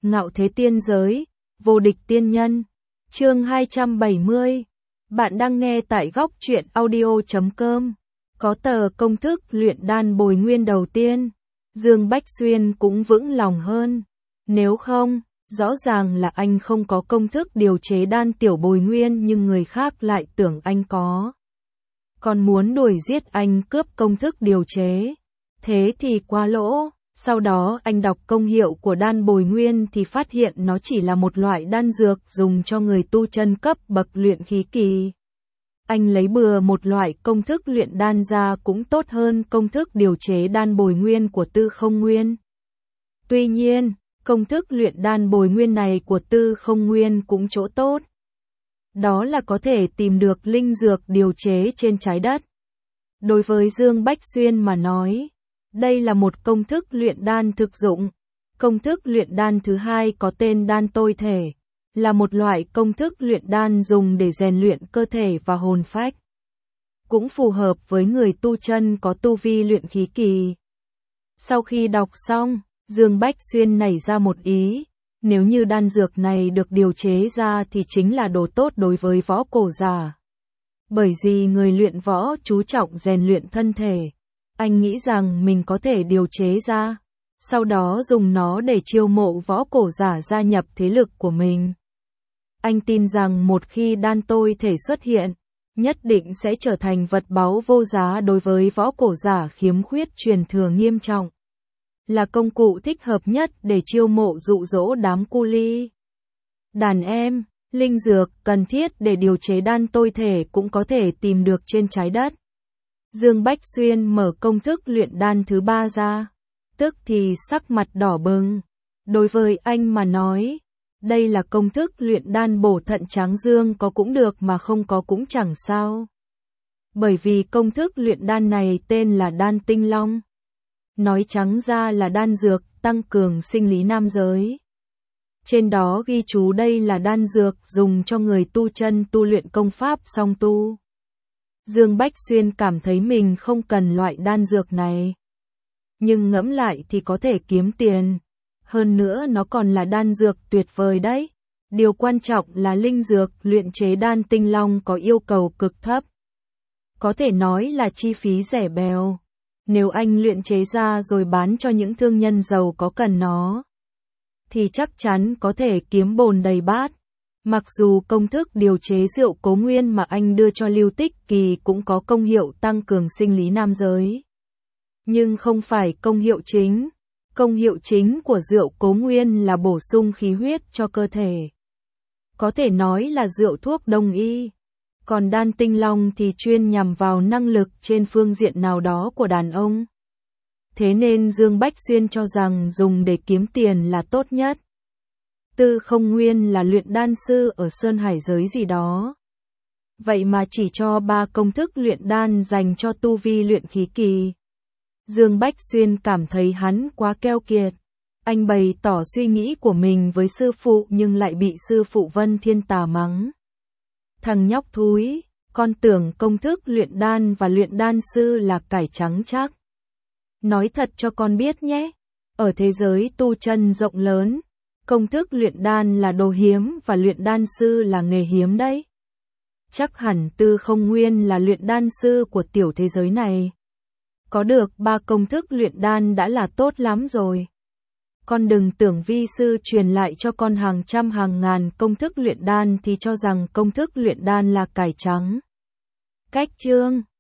Ngạo thế tiên giới, vô địch tiên nhân. Chương 270. Bạn đang nghe tại góc truyện audio.com. Có tờ công thức luyện đan bồi nguyên đầu tiên, Dương Bách Xuyên cũng vững lòng hơn. Nếu không, rõ ràng là anh không có công thức điều chế đan tiểu bồi nguyên nhưng người khác lại tưởng anh có. Còn muốn đuổi giết anh cướp công thức điều chế. Thế thì quá lỗ. Sau đó anh đọc công hiệu của đan bồi nguyên thì phát hiện nó chỉ là một loại đan dược dùng cho người tu chân cấp bậc luyện khí kỳ. Anh lấy bừa một loại công thức luyện đan ra cũng tốt hơn công thức điều chế đan bồi nguyên của Tư Không Nguyên. Tuy nhiên, công thức luyện đan bồi nguyên này của Tư Không Nguyên cũng chỗ tốt. Đó là có thể tìm được linh dược điều chế trên trái đất. Đối với Dương Bách Xuyên mà nói, đây là một công thức luyện đan thực dụng. Công thức luyện đan thứ hai có tên đan tôi thể, là một loại công thức luyện đan dùng để rèn luyện cơ thể và hồn phách. Cũng phù hợp với người tu chân có tu vi luyện khí kỳ. Sau khi đọc xong, Dương Bách Xuyên nảy ra một ý, nếu như đan dược này được điều chế ra thì chính là đồ tốt đối với võ cổ giả. Bởi vì người luyện võ chú trọng rèn luyện thân thể. Anh nghĩ rằng mình có thể điều chế ra, sau đó dùng nó để chiêu mộ võ cổ giả gia nhập thế lực của mình. Anh tin rằng một khi đan tôi thể xuất hiện, nhất định sẽ trở thành vật báu vô giá đối với võ cổ giả khiếm khuyết truyền thừa nghiêm trọng. Là công cụ thích hợp nhất để chiêu mộ dụ dỗ đám cu li. Đàn em, linh dược cần thiết để điều chế đan tôi thể cũng có thể tìm được trên trái đất. Dương Bách Xuyên mở công thức luyện đan thứ ba ra, tức thì sắc mặt đỏ bừng. Đối với anh mà nói, đây là công thức luyện đan bổ thận tráng dương, có cũng được mà không có cũng chẳng sao. Bởi vì công thức luyện đan này tên là đan tinh long. Nói trắng ra là đan dược tăng cường sinh lý nam giới. Trên đó ghi chú đây là đan dược dùng cho người tu chân tu luyện công pháp song tu. Dương Bách Xuyên cảm thấy mình không cần loại đan dược này. Nhưng ngẫm lại thì có thể kiếm tiền. Hơn nữa nó còn là đan dược tuyệt vời đấy. Điều quan trọng là linh dược luyện chế đan tinh long có yêu cầu cực thấp. Có thể nói là chi phí rẻ bèo. Nếu anh luyện chế ra rồi bán cho những thương nhân giàu có cần nó, thì chắc chắn có thể kiếm bồn đầy bát. Mặc dù công thức điều chế rượu Cố Nguyên mà anh đưa cho Lưu Tích Kỳ cũng có công hiệu tăng cường sinh lý nam giới, nhưng không phải công hiệu chính. Công hiệu chính của rượu Cố Nguyên là bổ sung khí huyết cho cơ thể. Có thể nói là rượu thuốc đông y. Còn đan tinh long thì chuyên nhằm vào năng lực trên phương diện nào đó của đàn ông. Thế nên Dương Bách Xuyên cho rằng dùng để kiếm tiền là tốt nhất. Tư Không Nguyên là luyện đan sư ở Sơn Hải giới gì đó. Vậy mà chỉ cho 3 công thức luyện đan dành cho tu vi luyện khí kỳ. Dương Bách Xuyên cảm thấy hắn quá keo kiệt. Anh bày tỏ suy nghĩ của mình với sư phụ nhưng lại bị sư phụ Vân Thiên Tà mắng. Thằng nhóc thúi, con tưởng công thức luyện đan và luyện đan sư là cải trắng chắc. Nói thật cho con biết nhé, ở thế giới tu chân rộng lớn, công thức luyện đan là đồ hiếm và luyện đan sư là nghề hiếm đấy. Chắc hẳn Tư Không Nguyên là luyện đan sư của tiểu thế giới này. Có được 3 công thức luyện đan đã là tốt lắm rồi. Con đừng tưởng vi sư truyền lại cho con hàng trăm hàng ngàn công thức luyện đan thì cho rằng công thức luyện đan là cải trắng. Cách chương